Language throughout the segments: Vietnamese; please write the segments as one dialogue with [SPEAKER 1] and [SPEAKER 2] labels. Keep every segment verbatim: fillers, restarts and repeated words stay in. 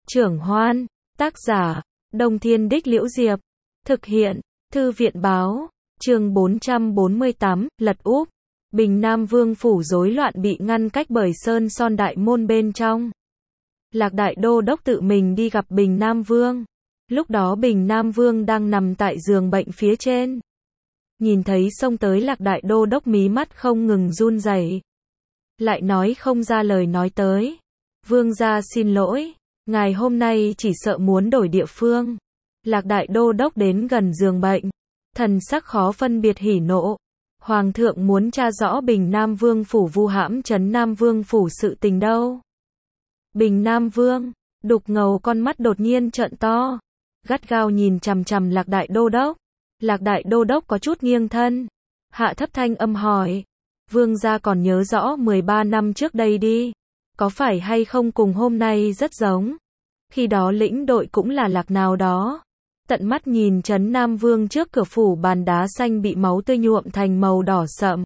[SPEAKER 1] Trưởng Hoan, tác giả, Đông Thiên Đích Liễu Diệp, thực hiện, Thư viện Báo, chương bốn trăm bốn mươi tám, lật úp, Bình Nam Vương phủ rối loạn bị ngăn cách bởi sơn son đại môn bên trong. Lạc Đại Đô Đốc tự mình đi gặp Bình Nam Vương. Lúc đó Bình Nam Vương đang nằm tại giường bệnh phía trên. Nhìn thấy xông tới Lạc Đại Đô Đốc mí mắt không ngừng run rẩy, lại nói không ra lời nói tới. Vương gia xin lỗi, ngài hôm nay chỉ sợ muốn đổi địa phương. Lạc Đại Đô Đốc đến gần giường bệnh, thần sắc khó phân biệt hỉ nộ. Hoàng thượng muốn tra rõ Bình Nam Vương phủ vu hãm trấn Nam Vương phủ sự tình đâu. Bình Nam Vương, đục ngầu con mắt đột nhiên trợn to, gắt gao nhìn chằm chằm Lạc Đại Đô Đốc. Lạc Đại Đô Đốc có chút nghiêng thân, hạ thấp thanh âm hỏi, Vương gia còn nhớ rõ mười ba năm trước đây đi, có phải hay không cùng hôm nay rất giống. Khi đó lĩnh đội cũng là Lạc nào đó. Tận mắt nhìn trấn Nam Vương trước cửa phủ bàn đá xanh bị máu tươi nhuộm thành màu đỏ sậm.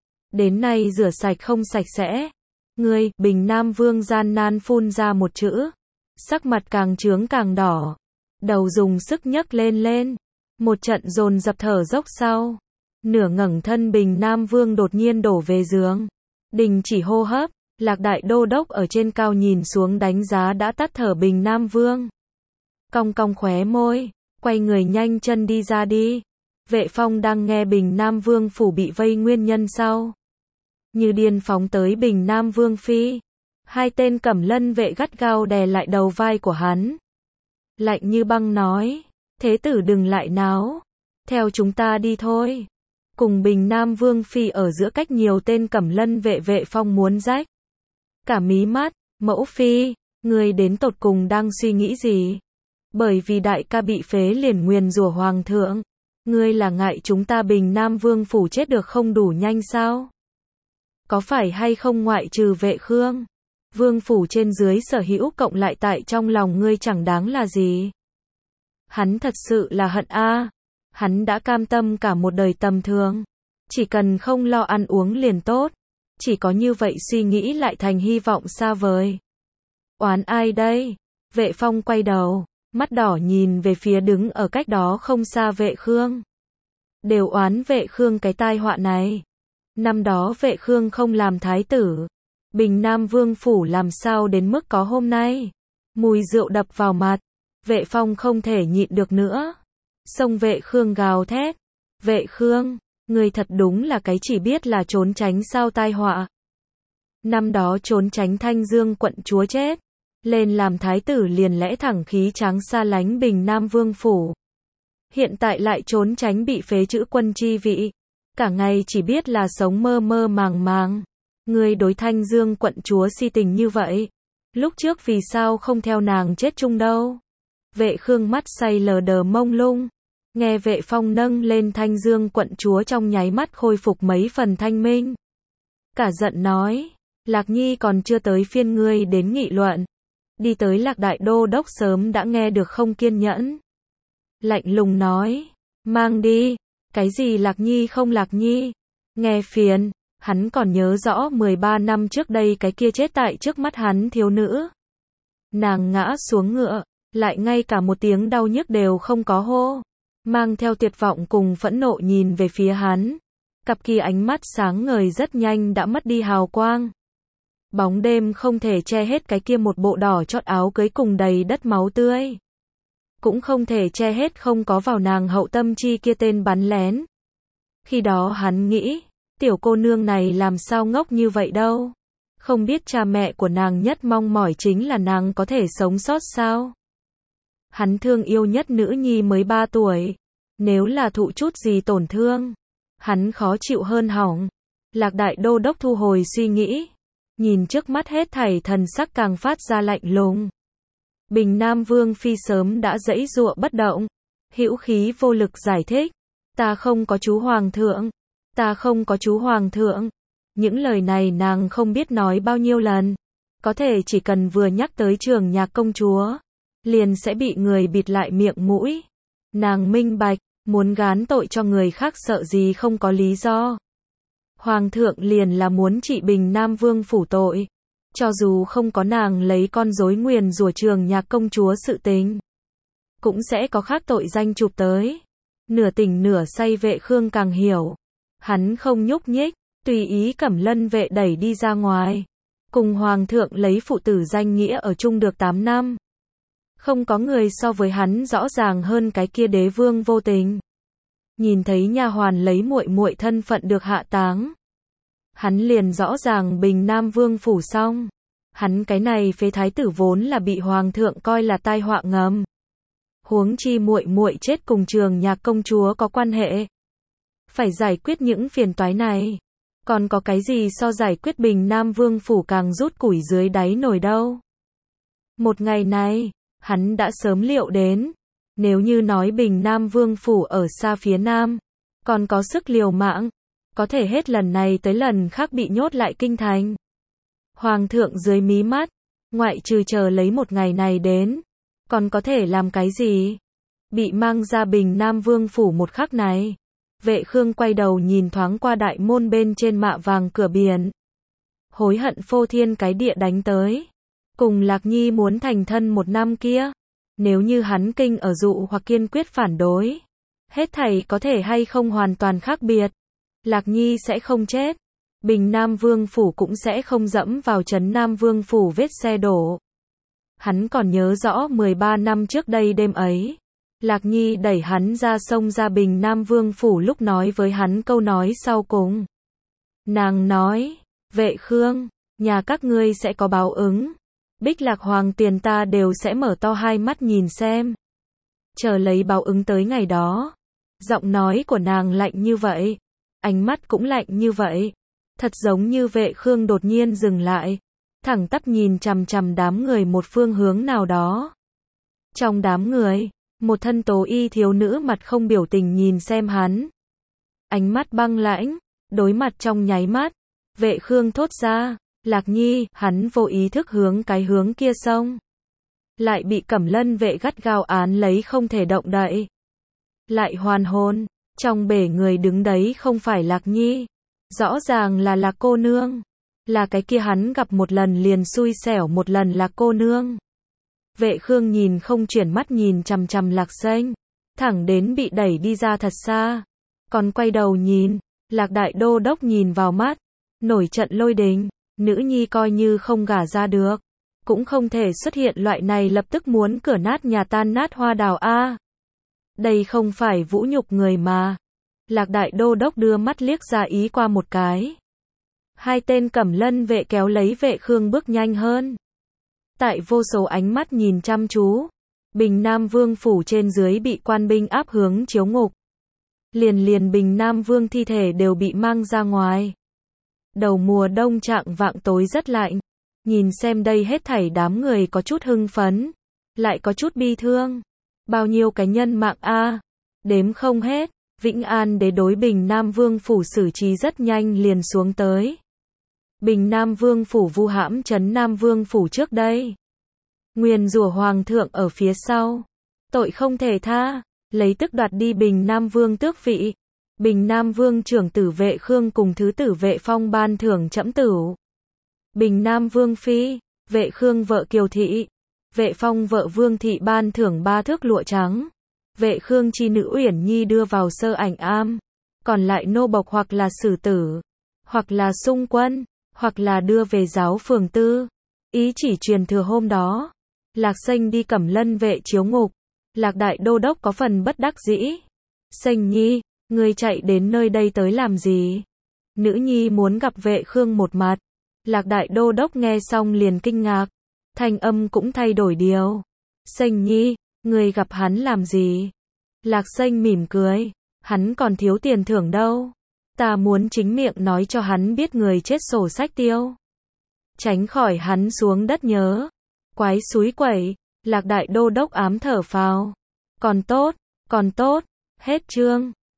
[SPEAKER 1] Đến nay rửa sạch không sạch sẽ. Ngươi, Bình Nam Vương gian nan phun ra một chữ. Sắc mặt càng trướng càng đỏ. Đầu dùng sức nhấc lên lên. Một trận dồn dập thở dốc sau. Nửa ngẩng thân Bình Nam Vương đột nhiên đổ về giường. Đình chỉ hô hấp. Lạc Đại Đô Đốc ở trên cao nhìn xuống đánh giá đã tắt thở Bình Nam Vương. Cong cong khóe môi, quay người nhanh chân đi ra đi. Vệ Phong đang nghe Bình Nam Vương phủ bị vây nguyên nhân sau. Như điên phóng tới Bình Nam Vương phi. Hai tên cẩm lân vệ gắt gao đè lại đầu vai của hắn. Lạnh như băng nói, thế tử đừng lại náo. Theo chúng ta đi thôi. Cùng Bình Nam Vương phi ở giữa cách nhiều tên cẩm lân vệ. Vệ Phong muốn rách cả mí mắt, mẫu phi, người đến tột cùng đang suy nghĩ gì? Bởi vì đại ca bị phế liền nguyền rủa hoàng thượng, ngươi là ngại chúng ta Bình Nam Vương phủ chết được không đủ nhanh sao? Có phải hay không ngoại trừ Vệ Khương, Vương phủ trên dưới sở hữu cộng lại tại trong lòng ngươi chẳng đáng là gì? Hắn thật sự là hận a, hắn đã cam tâm cả một đời tầm thường, chỉ cần không lo ăn uống liền tốt. Chỉ có như vậy suy nghĩ lại thành hy vọng xa vời. Oán ai đây? Vệ Phong quay đầu, mắt đỏ nhìn về phía đứng ở cách đó không xa Vệ Khương. Đều oán Vệ Khương cái tai họa này. Năm đó Vệ Khương không làm thái tử, Bình Nam Vương phủ làm sao đến mức có hôm nay. Mùi rượu đập vào mặt, Vệ Phong không thể nhịn được nữa. Xông Vệ Khương gào thét, Vệ Khương, người thật đúng là cái chỉ biết là trốn tránh sao tai họa. Năm đó trốn tránh Thanh Dương quận chúa chết, lên làm thái tử liền lẽ thẳng khí tráng xa lánh Bình Nam Vương phủ. Hiện tại lại trốn tránh bị phế chữ quân chi vị, cả ngày chỉ biết là sống mơ mơ màng màng. Người đối Thanh Dương quận chúa si tình như vậy, lúc trước vì sao không theo nàng chết chung đâu? Vệ Khương mắt say lờ đờ mông lung. Nghe Vệ Phong nâng lên Thanh Dương quận chúa trong nháy mắt khôi phục mấy phần thanh minh. Cả giận nói, Lạc Nhi còn chưa tới phiên ngươi đến nghị luận. Đi tới Lạc Đại Đô Đốc sớm đã nghe được không kiên nhẫn. Lạnh lùng nói, mang đi, cái gì Lạc Nhi không Lạc Nhi. Nghe phiền, hắn còn nhớ rõ mười ba năm trước đây cái kia chết tại trước mắt hắn thiếu nữ. Nàng ngã xuống ngựa, lại ngay cả một tiếng đau nhức đều không có hô. Mang theo tuyệt vọng cùng phẫn nộ nhìn về phía hắn. Cặp kia ánh mắt sáng ngời rất nhanh đã mất đi hào quang. Bóng đêm không thể che hết cái kia một bộ đỏ chót áo cưới cùng đầy đất máu tươi. Cũng không thể che hết không có vào nàng hậu tâm chi kia tên bắn lén. Khi đó hắn nghĩ, tiểu cô nương này làm sao ngốc như vậy đâu. Không biết cha mẹ của nàng nhất mong mỏi chính là nàng có thể sống sót sao. Hắn thương yêu nhất nữ nhi mới ba tuổi. Nếu là thụ chút gì tổn thương, hắn khó chịu hơn hỏng. Lạc Đại Đô Đốc thu hồi suy nghĩ. Nhìn trước mắt hết thảy thần sắc càng phát ra lạnh lùng. Bình Nam Vương phi sớm đã giãy giụa bất động. Hữu khí vô lực giải thích. Ta không có chú hoàng thượng. Ta không có chú hoàng thượng. Những lời này nàng không biết nói bao nhiêu lần. Có thể chỉ cần vừa nhắc tới Trường Nhạc công chúa, liền sẽ bị người bịt lại miệng mũi. Nàng minh bạch, muốn gán tội cho người khác sợ gì không có lý do. Hoàng thượng liền là muốn trị Bình Nam Vương phủ tội. Cho dù không có nàng lấy con rối nguyền rủa Trường Nhạc công chúa sự tình, cũng sẽ có khác tội danh chụp tới. Nửa tỉnh nửa say Vệ Khương càng hiểu. Hắn không nhúc nhích, tùy ý Cẩm Lân vệ đẩy đi ra ngoài. Cùng Hoàng thượng lấy phụ tử danh nghĩa ở chung được tám năm. Không có người so với hắn rõ ràng hơn cái kia đế vương vô tình. Nhìn thấy nha hoàn lấy muội muội thân phận được hạ táng, hắn liền rõ ràng Bình Nam Vương phủ xong. Hắn cái này phế thái tử vốn là bị Hoàng thượng coi là tai họa ngầm. Huống chi muội muội chết cùng Trường Nhạc công chúa có quan hệ. Phải giải quyết những phiền toái này. Còn có cái gì so giải quyết Bình Nam Vương phủ càng rút củi dưới đáy nồi đâu. Một ngày này, hắn đã sớm liệu đến. Nếu như nói Bình Nam Vương phủ ở xa phía nam, còn có sức liều mạng, có thể hết lần này tới lần khác bị nhốt lại kinh thành. Hoàng thượng dưới mí mắt, ngoại trừ chờ lấy một ngày này đến, còn có thể làm cái gì? Bị mang ra Bình Nam Vương phủ một khắc này, Vệ Khương quay đầu nhìn thoáng qua đại môn bên trên mạ vàng cửa biển. Hối hận phô thiên cái địa đánh tới. Cùng Lạc Nhi muốn thành thân một năm kia, nếu như hắn kinh ở dụ hoặc kiên quyết phản đối, hết thảy có thể hay không hoàn toàn khác biệt. Lạc Nhi sẽ không chết, Bình Nam Vương phủ cũng sẽ không dẫm vào trấn Nam Vương phủ vết xe đổ. Hắn còn nhớ rõ mười ba năm trước đây đêm ấy, Lạc Nhi đẩy hắn ra sông ra Bình Nam Vương phủ lúc nói với hắn câu nói sau cùng. Nàng nói, Vệ Khương, nhà các ngươi sẽ có báo ứng. Bích Lạc Hoàng tiền ta đều sẽ mở to hai mắt nhìn xem. Chờ lấy báo ứng tới ngày đó. Giọng nói của nàng lạnh như vậy. Ánh mắt cũng lạnh như vậy. Thật giống như Vệ Khương đột nhiên dừng lại. Thẳng tắp nhìn chằm chằm đám người một phương hướng nào đó. Trong đám người, một thân tố y thiếu nữ mặt không biểu tình nhìn xem hắn. Ánh mắt băng lãnh, đối mặt trong nháy mắt. Vệ Khương thốt ra. Lạc Nhi, hắn vô ý thức hướng cái hướng kia xông. Lại bị Cẩm Lân vệ gắt gao án lấy không thể động đậy. Lại hoàn hồn, trong bể người đứng đấy không phải Lạc Nhi. Rõ ràng là Lạc cô nương. Là cái kia hắn gặp một lần liền xui xẻo một lần Lạc cô nương. Vệ Khương nhìn không chuyển mắt nhìn chằm chằm Lạc Xanh. Thẳng đến bị đẩy đi ra thật xa. Còn quay đầu nhìn, Lạc đại đô đốc nhìn vào mắt. Nổi trận lôi đình. Nữ nhi coi như không gả ra được, cũng không thể xuất hiện loại này lập tức muốn cửa nát nhà tan nát hoa đào a. Đây không phải vũ nhục người mà. Lạc đại đô đốc đưa mắt liếc ra ý qua một cái. Hai tên Cẩm Lân vệ kéo lấy Vệ Khương bước nhanh hơn. Tại vô số ánh mắt nhìn chăm chú, Bình Nam Vương phủ trên dưới bị quan binh áp hướng chiếu ngục. Liền liền Bình Nam Vương thi thể đều bị mang ra ngoài. Đầu mùa đông trạng vạng tối rất lạnh. Nhìn xem đây hết thảy đám người có chút hưng phấn, lại có chút bi thương. Bao nhiêu cái nhân mạng a, đếm không hết. Vĩnh An đế đối Bình Nam Vương phủ xử trí rất nhanh liền xuống tới. Bình Nam Vương phủ vu hãm trấn Nam Vương phủ trước đây. Nguyền rủa Hoàng thượng ở phía sau. Tội không thể tha, lấy tức đoạt đi Bình Nam Vương tước vị. Bình Nam Vương trưởng tử Vệ Khương cùng thứ tử Vệ Phong ban thưởng trẫm tửu. Bình Nam Vương phi, Vệ Khương vợ Kiều thị, Vệ Phong vợ Vương thị ban thưởng ba thước lụa trắng. Vệ Khương chi nữ Uyển Nhi đưa vào sơ ảnh am, còn lại nô bộc hoặc là xử tử, hoặc là xung quân, hoặc là đưa về giáo phường tư. Ý chỉ truyền thừa hôm đó, Lạc Xanh đi Cẩm Lân vệ chiếu ngục. Lạc đại đô đốc có phần bất đắc dĩ. Xanh nhi, ngươi chạy đến nơi đây tới làm gì? Nữ nhi muốn gặp Vệ Khương một mặt. Lạc đại đô đốc nghe xong liền kinh ngạc, thanh âm cũng thay đổi điều. Xanh nhi, ngươi gặp hắn làm gì? Lạc Xanh mỉm cười, hắn còn thiếu tiền thưởng đâu. Ta muốn chính miệng nói cho hắn biết người chết sổ sách tiêu. Tránh khỏi hắn xuống đất nhớ. Quái xúi quẩy, Lạc đại đô đốc ám thở phào. Còn tốt, còn tốt, hết chương.